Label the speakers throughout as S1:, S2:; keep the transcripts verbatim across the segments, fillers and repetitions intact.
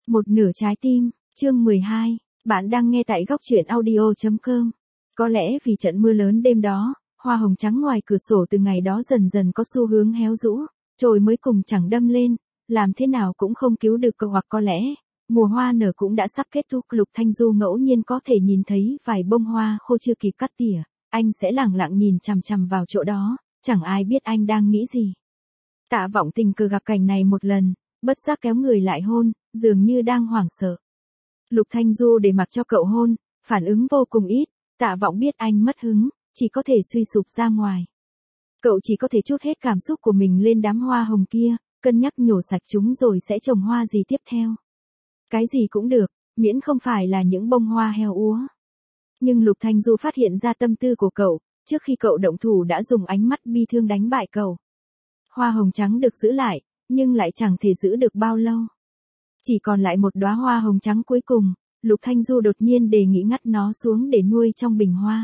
S1: Một nửa trái tim, chương mười hai, bạn đang nghe tại góc truyện audio chấm com. Có lẽ vì trận mưa lớn đêm đó, hoa hồng trắng ngoài cửa sổ từ ngày đó dần dần có xu hướng héo rũ, chồi mới cùng chẳng đâm lên, làm thế nào cũng không cứu được cậu, hoặc có lẽ, mùa hoa nở cũng đã sắp kết thúc. Lục Thanh Du ngẫu nhiên có thể nhìn thấy vài bông hoa khô chưa kịp cắt tỉa, anh sẽ lẳng lặng nhìn chằm chằm vào chỗ đó, chẳng ai biết anh đang nghĩ gì. Tạ Vọng tình cờ gặp cảnh này một lần, bất giác kéo người lại hôn, dường như đang hoảng sợ. Lục Thanh Du để mặc cho cậu hôn, phản ứng vô cùng ít, Tạ Vọng biết anh mất hứng, chỉ có thể suy sụp ra ngoài. Cậu chỉ có thể trút hết cảm xúc của mình lên đám hoa hồng kia, cân nhắc nhổ sạch chúng rồi sẽ trồng hoa gì tiếp theo. Cái gì cũng được, miễn không phải là những bông hoa heo úa. Nhưng Lục Thanh Du phát hiện ra tâm tư của cậu, trước khi cậu động thủ đã dùng ánh mắt bi thương đánh bại cậu. Hoa hồng trắng được giữ lại, nhưng lại chẳng thể giữ được bao lâu. Chỉ còn lại một đóa hoa hồng trắng cuối cùng, Lục Thanh Du đột nhiên đề nghị ngắt nó xuống để nuôi trong bình hoa.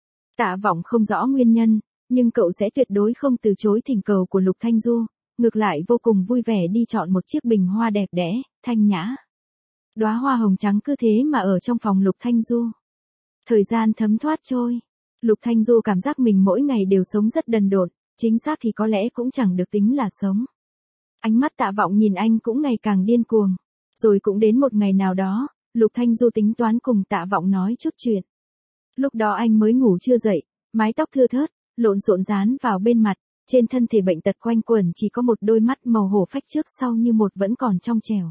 S1: Tạ Vọng không rõ nguyên nhân, nhưng cậu sẽ tuyệt đối không từ chối thỉnh cầu của Lục Thanh Du, ngược lại vô cùng vui vẻ đi chọn một chiếc bình hoa đẹp đẽ, thanh nhã. Đóa hoa hồng trắng cứ thế mà ở trong phòng Lục Thanh Du. Thời gian thấm thoát trôi, Lục Thanh Du cảm giác mình mỗi ngày đều sống rất đần độn, chính xác thì có lẽ cũng chẳng được tính là sống. Ánh mắt Tạ Vọng nhìn anh cũng ngày càng điên cuồng. Rồi cũng đến một ngày nào đó, Lục Thanh Du tính toán cùng Tạ Vọng nói chút chuyện. Lúc đó anh mới ngủ chưa dậy, mái tóc thưa thớt, lộn xộn dán vào bên mặt, trên thân thể bệnh tật quanh quẩn chỉ có một đôi mắt màu hổ phách trước sau như một vẫn còn trong trẻo.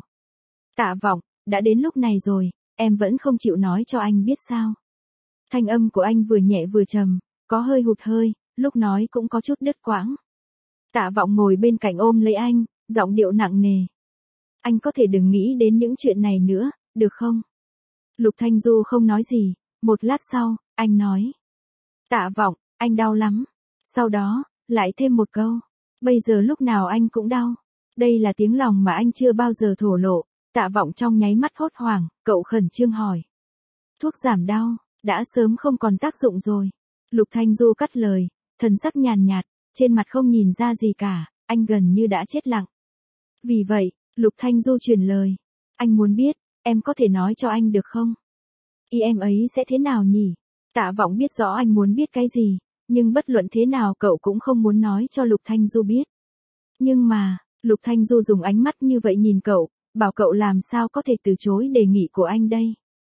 S1: Tạ Vọng, đã đến lúc này rồi, em vẫn không chịu nói cho anh biết sao? Thanh âm của anh vừa nhẹ vừa trầm, có hơi hụt hơi, lúc nói cũng có chút đứt quãng. Tạ Vọng ngồi bên cạnh ôm lấy anh, giọng điệu nặng nề. Anh có thể đừng nghĩ đến những chuyện này nữa, được không? Lục Thanh Du không nói gì, một lát sau, anh nói. Tạ Vọng, anh đau lắm. Sau đó, lại thêm một câu. Bây giờ lúc nào anh cũng đau. Đây là tiếng lòng mà anh chưa bao giờ thổ lộ. Tạ Vọng trong nháy mắt hốt hoảng, cậu khẩn trương hỏi. Thuốc giảm đau, đã sớm không còn tác dụng rồi. Lục Thanh Du cắt lời, thần sắc nhàn nhạt, trên mặt không nhìn ra gì cả, anh gần như đã chết lặng. Vì vậy, Lục Thanh Du truyền lời. Anh muốn biết, em có thể nói cho anh được không? Ý em ấy sẽ thế nào nhỉ? Tạ Vọng biết rõ anh muốn biết cái gì, nhưng bất luận thế nào cậu cũng không muốn nói cho Lục Thanh Du biết. Nhưng mà, Lục Thanh Du dùng ánh mắt như vậy nhìn cậu, bảo cậu làm sao có thể từ chối đề nghị của anh đây.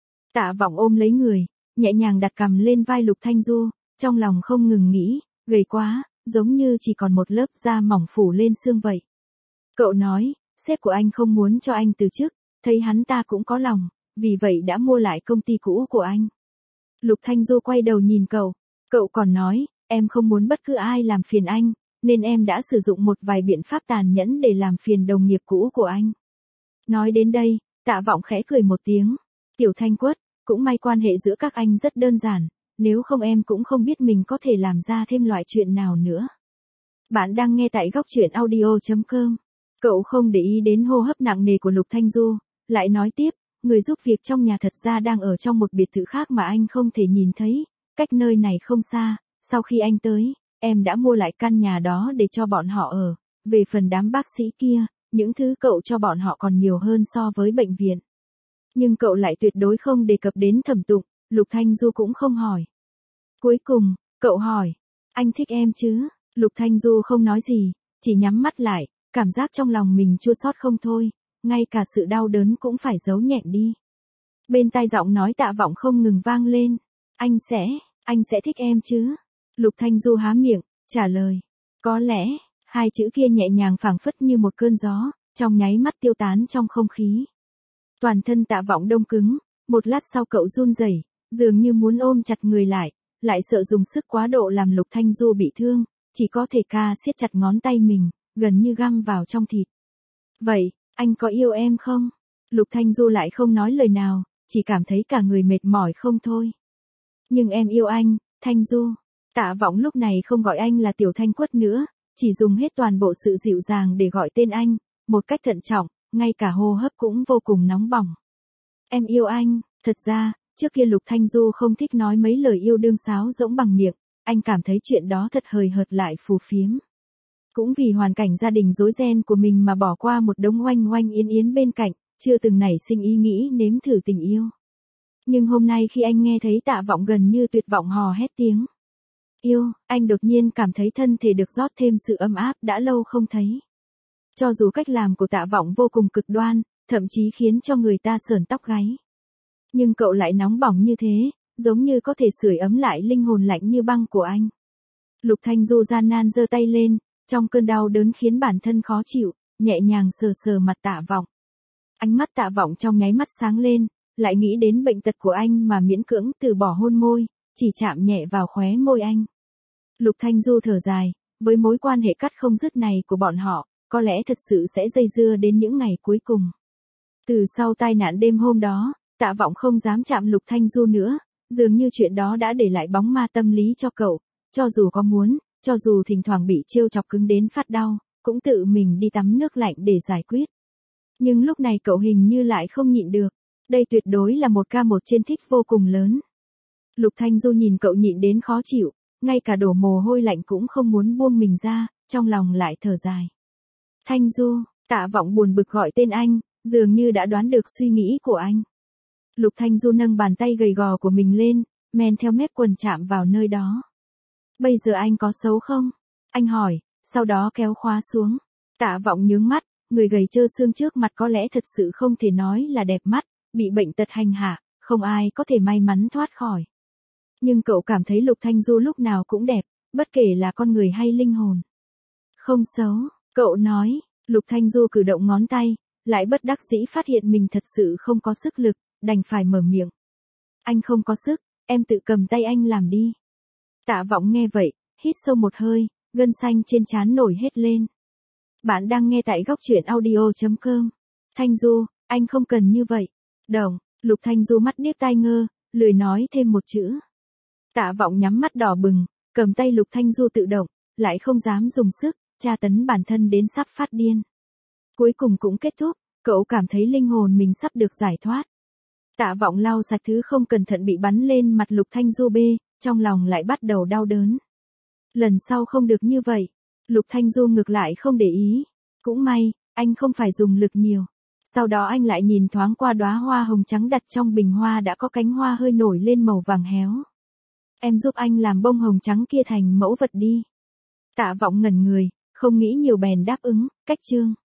S1: Tạ Vọng ôm lấy người, nhẹ nhàng đặt cằm lên vai Lục Thanh Du, trong lòng không ngừng nghĩ, gầy quá, giống như chỉ còn một lớp da mỏng phủ lên xương vậy. Cậu nói, sếp của anh không muốn cho anh từ chức, thấy hắn ta cũng có lòng, vì vậy đã mua lại công ty cũ của anh. Lục Thanh Du quay đầu nhìn cậu, cậu còn nói, em không muốn bất cứ ai làm phiền anh, nên em đã sử dụng một vài biện pháp tàn nhẫn để làm phiền đồng nghiệp cũ của anh. Nói đến đây, Tạ Vọng khẽ cười một tiếng, Tiểu Thanh Quất, cũng may quan hệ giữa các anh rất đơn giản, nếu không em cũng không biết mình có thể làm ra thêm loại chuyện nào nữa. Bạn đang nghe tại góc truyện audio chấm com. Cậu không để ý đến hô hấp nặng nề của Lục Thanh Du, lại nói tiếp, người giúp việc trong nhà thật ra đang ở trong một biệt thự khác mà anh không thể nhìn thấy, cách nơi này không xa, sau khi anh tới, em đã mua lại căn nhà đó để cho bọn họ ở, về phần đám bác sĩ kia, những thứ cậu cho bọn họ còn nhiều hơn so với bệnh viện. Nhưng cậu lại tuyệt đối không đề cập đến thẩm tụng, Lục Thanh Du cũng không hỏi. Cuối cùng, cậu hỏi, anh thích em chứ? Lục Thanh Du không nói gì, chỉ nhắm mắt lại, cảm giác trong lòng mình chua xót không thôi, ngay cả sự đau đớn cũng phải giấu nhẹm đi. Bên tai giọng nói Tạ Vọng không ngừng vang lên, anh sẽ, anh sẽ thích em chứ? Lục Thanh Du há miệng, trả lời, có lẽ, hai chữ kia nhẹ nhàng phảng phất như một cơn gió, trong nháy mắt tiêu tán trong không khí. Toàn thân Tạ Vọng đông cứng, một lát sau cậu run rẩy, dường như muốn ôm chặt người lại, lại sợ dùng sức quá độ làm Lục Thanh Du bị thương, chỉ có thể ca siết chặt ngón tay mình, gần như găm vào trong thịt. Vậy, anh có yêu em không? Lục Thanh Du lại không nói lời nào, chỉ cảm thấy cả người mệt mỏi không thôi. Nhưng em yêu anh, Thanh Du. Tạ Vọng lúc này không gọi anh là Tiểu Thanh Quất nữa, chỉ dùng hết toàn bộ sự dịu dàng để gọi tên anh, một cách thận trọng, ngay cả hô hấp cũng vô cùng nóng bỏng. Em yêu anh, thật ra, trước kia Lục Thanh Du không thích nói mấy lời yêu đương sáo rỗng bằng miệng, anh cảm thấy chuyện đó thật hời hợt lại phù phiếm. Cũng vì hoàn cảnh gia đình rối ren của mình mà bỏ qua một đống oanh oanh yến yến bên cạnh, chưa từng nảy sinh ý nghĩ nếm thử tình yêu. Nhưng hôm nay khi anh nghe thấy Tạ Vọng gần như tuyệt vọng hò hét tiếng yêu, anh đột nhiên cảm thấy thân thể được rót thêm sự ấm áp đã lâu không thấy. Cho dù cách làm của Tạ Vọng vô cùng cực đoan, thậm chí khiến cho người ta sởn tóc gáy. Nhưng cậu lại nóng bỏng như thế, giống như có thể sưởi ấm lại linh hồn lạnh như băng của anh. Lục Thanh Du gian nan giơ tay lên, trong cơn đau đớn khiến bản thân khó chịu, nhẹ nhàng sờ sờ mặt Tạ Vọng. Ánh mắt Tạ Vọng trong nháy mắt sáng lên, lại nghĩ đến bệnh tật của anh mà miễn cưỡng từ bỏ hôn môi, chỉ chạm nhẹ vào khóe môi anh. Lục Thanh Du thở dài, với mối quan hệ cắt không dứt này của bọn họ, có lẽ thật sự sẽ dây dưa đến những ngày cuối cùng. Từ sau tai nạn đêm hôm đó, Tạ Vọng không dám chạm Lục Thanh Du nữa, dường như chuyện đó đã để lại bóng ma tâm lý cho cậu, cho dù có muốn, cho dù thỉnh thoảng bị trêu chọc cứng đến phát đau, cũng tự mình đi tắm nước lạnh để giải quyết. Nhưng lúc này cậu hình như lại không nhịn được, đây tuyệt đối là một ca một trên thích vô cùng lớn. Lục Thanh Du nhìn cậu nhịn đến khó chịu, ngay cả đổ mồ hôi lạnh cũng không muốn buông mình ra, trong lòng lại thở dài. Thanh Du, Tạ Vọng buồn bực gọi tên anh, dường như đã đoán được suy nghĩ của anh. Lục Thanh Du nâng bàn tay gầy gò của mình lên, men theo mép quần chạm vào nơi đó. Bây giờ anh có xấu không? Anh hỏi, sau đó kéo khóa xuống. Tạ Vọng nhướng mắt, người gầy trơ xương trước mặt có lẽ thật sự không thể nói là đẹp mắt, bị bệnh tật hành hạ, không ai có thể may mắn thoát khỏi. Nhưng cậu cảm thấy Lục Thanh Du lúc nào cũng đẹp, bất kể là con người hay linh hồn. Không xấu, cậu nói. Lục Thanh Du cử động ngón tay, lại bất đắc dĩ phát hiện mình thật sự không có sức lực, đành phải mở miệng. Anh không có sức, em tự cầm tay anh làm đi. Tạ Vọng nghe vậy, hít sâu một hơi, gân xanh trên trán nổi hết lên. Bạn đang nghe tại góc truyện audio chấm com. Thanh Du, anh không cần như vậy. Đồng, Lục Thanh Du mắt điếc tai ngơ, lười nói thêm một chữ. Tạ Vọng nhắm mắt đỏ bừng, cầm tay Lục Thanh Du tự động, lại không dám dùng sức, tra tấn bản thân đến sắp phát điên. Cuối cùng cũng kết thúc, cậu cảm thấy linh hồn mình sắp được giải thoát. Tạ Vọng lau sạch thứ không cẩn thận bị bắn lên mặt Lục Thanh Du bê, trong lòng lại bắt đầu đau đớn. Lần sau không được như vậy. Lục Thanh Du ngược lại không để ý. Cũng may, anh không phải dùng lực nhiều. Sau đó anh lại nhìn thoáng qua đóa hoa hồng trắng đặt trong bình hoa đã có cánh hoa hơi nổi lên màu vàng héo. Em giúp anh làm bông hồng trắng kia thành mẫu vật đi. Tạ Vọng ngẩn người, không nghĩ nhiều bèn đáp ứng, cách chương.